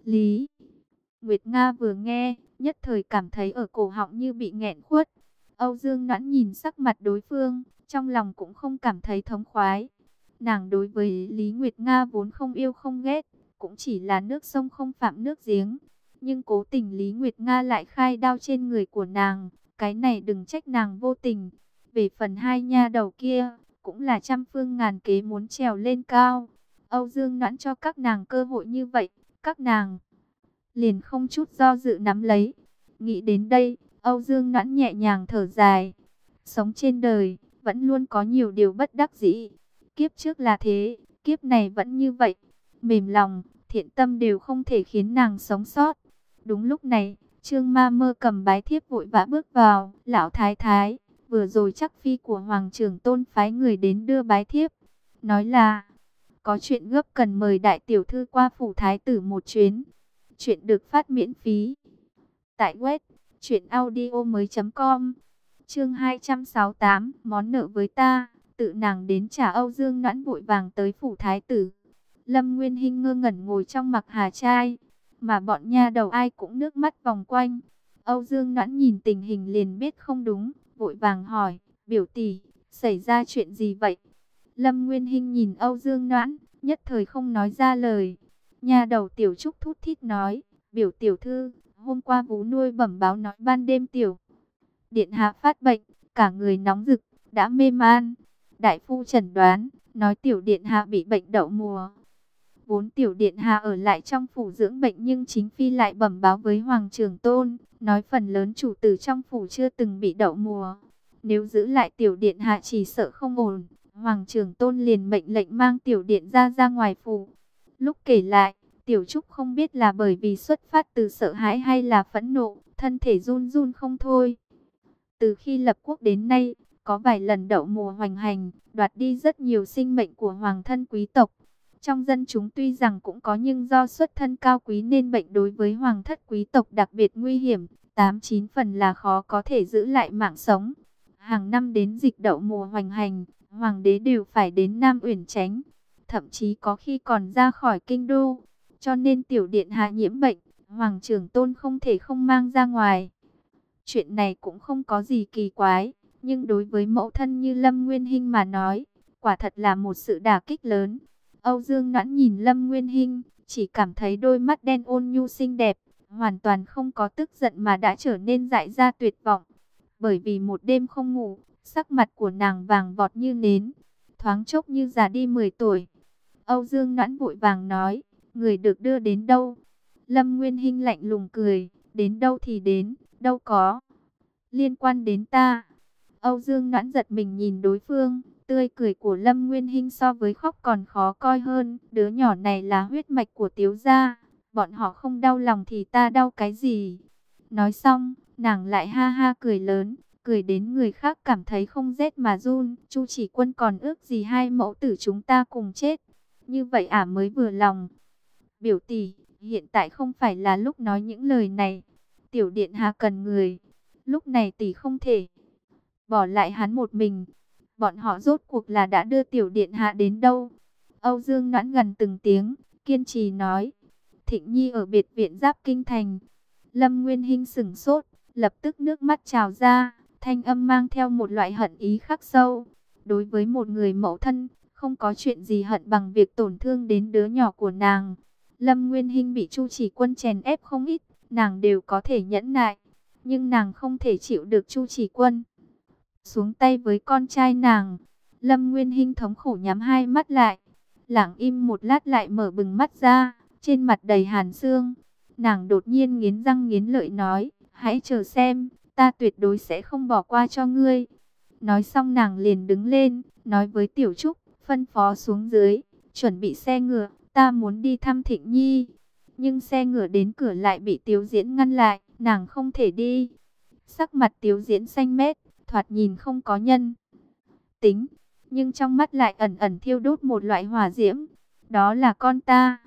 Lý Nguyệt Nga vừa nghe, nhất thời cảm thấy ở cổ họng như bị nghẹn khuất. Âu Dương Noãn nhìn sắc mặt đối phương, trong lòng cũng không cảm thấy thống khoái. Nàng đối với Lý Nguyệt Nga vốn không yêu không ghét, cũng chỉ là nước sông không phạm nước giếng. Nhưng cố tình Lý Nguyệt Nga lại khai đao trên người của nàng, cái này đừng trách nàng vô tình. Về phần hai nha đầu kia, cũng là trăm phương ngàn kế muốn trèo lên cao. Âu Dương Noãn cho các nàng cơ hội như vậy, các nàng liền không chút do dự nắm lấy. Nghĩ đến đây, Âu Dương Noãn nhẹ nhàng thở dài. Sống trên đời, vẫn luôn có nhiều điều bất đắc dĩ. Kiếp trước là thế, kiếp này vẫn như vậy. Mềm lòng, thiện tâm đều không thể khiến nàng sống sót. Đúng lúc này, Trương Ma Mơ cầm bái thiếp vội vã bước vào. Lão thái thái, vừa rồi chắc phi của Hoàng trưởng Tôn phái người đến đưa bái thiếp. Nói là, có chuyện gấp cần mời đại tiểu thư qua phủ thái tử một chuyến. Chuyện được phát miễn phí tại web truyện audio mới chấm com. Chương hai trăm sáu mươi tám, món nợ với ta, tự nàng đến trả. Âu Dương Noãn vội vàng tới phủ thái tử. Lâm Nguyên Hinh ngơ ngẩn ngồi trong mặc hà trai, mà bọn nha đầu ai cũng nước mắt vòng quanh. Âu Dương Noãn nhìn tình hình liền biết không đúng, vội vàng hỏi, biểu tỷ, xảy ra chuyện gì vậy? Lâm Nguyên Hinh nhìn Âu Dương Noãn, nhất thời không nói ra lời. Nha đầu Tiểu Trúc thút thít nói, biểu tiểu thư, hôm qua vú nuôi bẩm báo nói ban đêm tiểu điện hạ phát bệnh, cả người nóng rực, đã mê man. Đại phu chẩn đoán, nói tiểu điện hạ bị bệnh đậu mùa. Vốn tiểu điện hạ ở lại trong phủ dưỡng bệnh, nhưng chính phi lại bẩm báo với Hoàng trưởng Tôn, nói phần lớn chủ tử trong phủ chưa từng bị đậu mùa. Nếu giữ lại tiểu điện hạ chỉ sợ không ổn. Hoàng trưởng Tôn liền mệnh lệnh mang tiểu điện ra ra ngoài phủ. Lúc kể lại, Tiểu Trúc không biết là bởi vì xuất phát từ sợ hãi hay là phẫn nộ, thân thể run run không thôi. Từ khi lập quốc đến nay, có vài lần đậu mùa hoành hành, đoạt đi rất nhiều sinh mệnh của hoàng thân quý tộc. Trong dân chúng tuy rằng cũng có, nhưng do xuất thân cao quý nên bệnh đối với hoàng thất quý tộc đặc biệt nguy hiểm, tám chín phần là khó có thể giữ lại mạng sống. Hàng năm đến dịch đậu mùa hoành hành, hoàng đế đều phải đến Nam Uyển tránh, thậm chí có khi còn ra khỏi kinh đô. Cho nên tiểu điện hạ nhiễm bệnh, Hoàng trưởng Tôn không thể không mang ra ngoài. Chuyện này cũng không có gì kỳ quái, nhưng đối với mẫu thân như Lâm Nguyên Hinh mà nói, quả thật là một sự đả kích lớn. Âu Dương Noãn nhìn Lâm Nguyên Hinh, chỉ cảm thấy đôi mắt đen ôn nhu xinh đẹp, hoàn toàn không có tức giận mà đã trở nên dại ra tuyệt vọng. Bởi vì một đêm không ngủ, sắc mặt của nàng vàng vọt như nến, thoáng chốc như già đi mười tuổi. Âu Dương Noãn vội vàng nói, người được đưa đến đâu? Lâm Nguyên Hinh lạnh lùng cười, đến đâu thì đến, đâu có liên quan đến ta. Âu Dương Noãn giật mình nhìn đối phương, tươi cười của Lâm Nguyên Hinh so với khóc còn khó coi hơn. Đứa nhỏ này là huyết mạch của Tiếu gia, bọn họ không đau lòng thì ta đau cái gì? Nói xong, nàng lại ha ha cười lớn, cười đến người khác cảm thấy không rét mà run. Chu Chỉ Quân còn ước gì hai mẫu tử chúng ta cùng chết, như vậy ả mới vừa lòng. Biểu tỷ, hiện tại không phải là lúc nói những lời này. Tiểu điện hạ cần người, lúc này tỷ không thể bỏ lại hắn một mình. Bọn họ rốt cuộc là đã đưa tiểu điện hạ đến đâu? Âu Dương Noãn gần từng tiếng, kiên trì nói, Thịnh Nhi ở biệt viện giáp kinh thành. Lâm Nguyên Hinh sững sốt, lập tức nước mắt trào ra, thanh âm mang theo một loại hận ý khắc sâu. Đối với một người mẫu thân, không có chuyện gì hận bằng việc tổn thương đến đứa nhỏ của nàng. Lâm Nguyên Hinh bị Chu Chỉ Quân chèn ép không ít, nàng đều có thể nhẫn nại, nhưng nàng không thể chịu được Chu Chỉ Quân xuống tay với con trai nàng. Lâm Nguyên Hinh thống khổ nhắm hai mắt lại, lặng im một lát lại mở bừng mắt ra, trên mặt đầy hàn xương. Nàng đột nhiên nghiến răng nghiến lợi nói, hãy chờ xem, ta tuyệt đối sẽ không bỏ qua cho ngươi. Nói xong nàng liền đứng lên, nói với Tiểu Trúc, phân phó xuống dưới, chuẩn bị xe ngựa, ta muốn đi thăm Thịnh Nhi. Nhưng xe ngựa đến cửa lại bị Tiếu Diễn ngăn lại, nàng không thể đi. Sắc mặt Tiếu Diễn xanh mét, thoạt nhìn không có nhân tính, nhưng trong mắt lại ẩn ẩn thiêu đốt một loại hỏa diễm. Đó là con ta.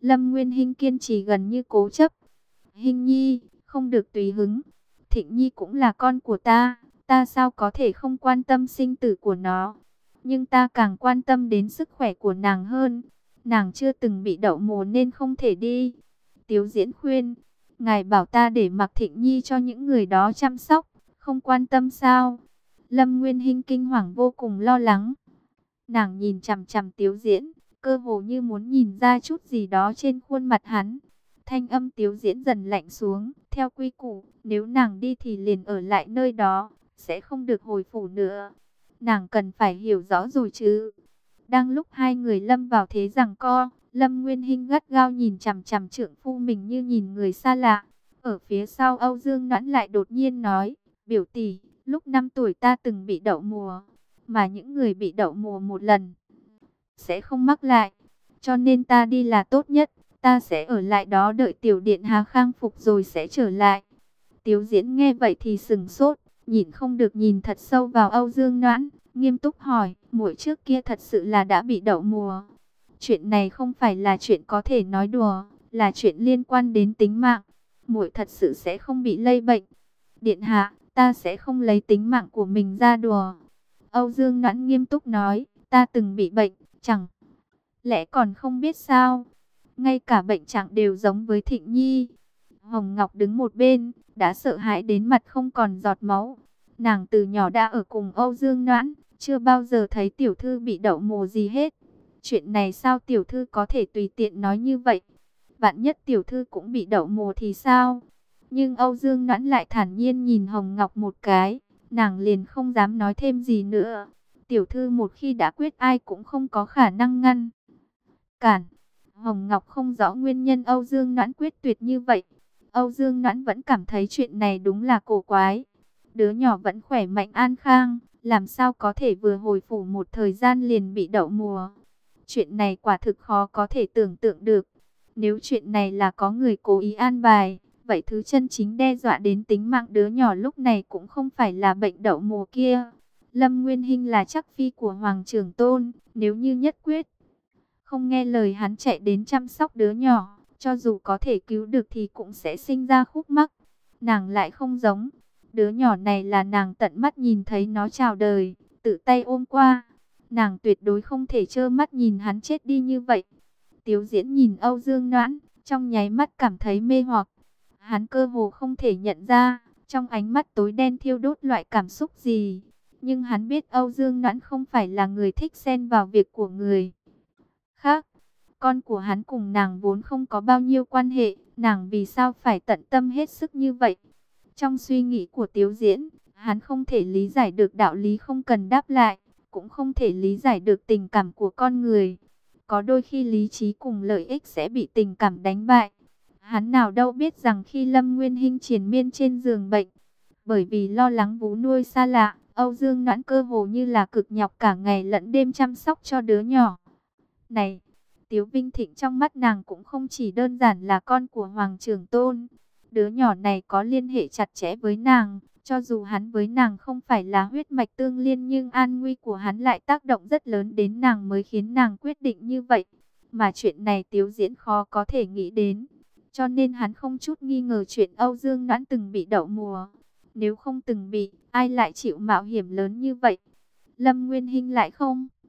Lâm Nguyên Hinh kiên trì gần như cố chấp. Hinh nhi, không được tùy hứng. Thịnh nhi cũng là con của ta, ta sao có thể không quan tâm sinh tử của nó. Nhưng ta càng quan tâm đến sức khỏe của nàng hơn. Nàng chưa từng bị đậu mùa nên không thể đi. Tiếu Diễn khuyên, ngài bảo ta để mặc Thịnh nhi cho những người đó chăm sóc, không quan tâm sao? Lâm Nguyên Hinh kinh hoàng vô cùng lo lắng. Nàng nhìn chằm chằm Tiếu Diễn, cơ hồ như muốn nhìn ra chút gì đó trên khuôn mặt hắn. Thanh âm Tiếu Diễn dần lạnh xuống, theo quy củ, nếu nàng đi thì liền ở lại nơi đó, sẽ không được hồi phủ nữa. Nàng cần phải hiểu rõ rồi chứ. Đang lúc hai người lâm vào thế giằng co, Lâm Nguyên Hinh gắt gao nhìn chằm chằm trượng phu mình như nhìn người xa lạ. Ở phía sau Âu Dương Noãn lại đột nhiên nói, biểu tỷ, lúc năm tuổi ta từng bị đậu mùa, mà những người bị đậu mùa một lần sẽ không mắc lại, cho nên ta đi là tốt nhất, ta sẽ ở lại đó đợi tiểu điện hạ khang phục rồi sẽ trở lại. Tiếu Diễn nghe vậy thì sừng sốt, nhịn không được nhìn thật sâu vào Âu Dương Noãn, nghiêm túc hỏi, muội trước kia thật sự là đã bị đậu mùa. Chuyện này không phải là chuyện có thể nói đùa, là chuyện liên quan đến tính mạng. Muội thật sự sẽ không bị lây bệnh. Điện hạ, ta sẽ không lấy tính mạng của mình ra đùa. Âu Dương Noãn nghiêm túc nói, ta từng bị bệnh, chẳng lẽ còn không biết sao? Ngay cả bệnh trạng đều giống với Thịnh nhi. Hồng Ngọc đứng một bên, đã sợ hãi đến mặt không còn giọt máu. Nàng từ nhỏ đã ở cùng Âu Dương Noãn, chưa bao giờ thấy tiểu thư bị đậu mùa gì hết. Chuyện này sao tiểu thư có thể tùy tiện nói như vậy? Vạn nhất tiểu thư cũng bị đậu mùa thì sao? Nhưng Âu Dương Noãn lại thản nhiên nhìn Hồng Ngọc một cái, nàng liền không dám nói thêm gì nữa. Tiểu thư một khi đã quyết ai cũng không có khả năng ngăn cản. Hồng Ngọc không rõ nguyên nhân Âu Dương Noãn quyết tuyệt như vậy. Âu Dương Noãn vẫn cảm thấy chuyện này đúng là cổ quái. Đứa nhỏ vẫn khỏe mạnh an khang, làm sao có thể vừa hồi phủ một thời gian liền bị đậu mùa. Chuyện này quả thực khó có thể tưởng tượng được. Nếu chuyện này là có người cố ý an bài, vậy thứ chân chính đe dọa đến tính mạng đứa nhỏ lúc này cũng không phải là bệnh đậu mùa kia. Lâm Nguyên Hinh là chắc phi của Hoàng Trưởng Tôn, nếu như nhất quyết không nghe lời hắn chạy đến chăm sóc đứa nhỏ, cho dù có thể cứu được thì cũng sẽ sinh ra khúc mắc. Nàng lại không giống, đứa nhỏ này là nàng tận mắt nhìn thấy nó chào đời, tự tay ôm qua. Nàng tuyệt đối không thể trơ mắt nhìn hắn chết đi như vậy. Tiếu Diễn nhìn Âu Dương Noãn, trong nháy mắt cảm thấy mê hoặc. Hắn cơ hồ không thể nhận ra, trong ánh mắt tối đen thiêu đốt loại cảm xúc gì. Nhưng hắn biết Âu Dương Noãn không phải là người thích xen vào việc của người khác. Con của hắn cùng nàng vốn không có bao nhiêu quan hệ, nàng vì sao phải tận tâm hết sức như vậy? Trong suy nghĩ của Tiếu Diễn, hắn không thể lý giải được đạo lý không cần đáp lại, cũng không thể lý giải được tình cảm của con người. Có đôi khi lý trí cùng lợi ích sẽ bị tình cảm đánh bại. Hắn nào đâu biết rằng khi Lâm Nguyên Hinh triền miên trên giường bệnh, bởi vì lo lắng vú nuôi xa lạ, Âu Dương Noãn cơ hồ như là cực nhọc cả ngày lẫn đêm chăm sóc cho đứa nhỏ này. Tiếu Vinh Thịnh trong mắt nàng cũng không chỉ đơn giản là con của Hoàng Trưởng Tôn. Đứa nhỏ này có liên hệ chặt chẽ với nàng, cho dù hắn với nàng không phải là huyết mạch tương liên nhưng an nguy của hắn lại tác động rất lớn đến nàng mới khiến nàng quyết định như vậy. Mà chuyện này Tiếu Diễn khó có thể nghĩ đến, cho nên hắn không chút nghi ngờ chuyện Âu Dương Noãn từng bị đậu mùa. Nếu không từng bị, ai lại chịu mạo hiểm lớn như vậy? Lâm Nguyên Hinh lại không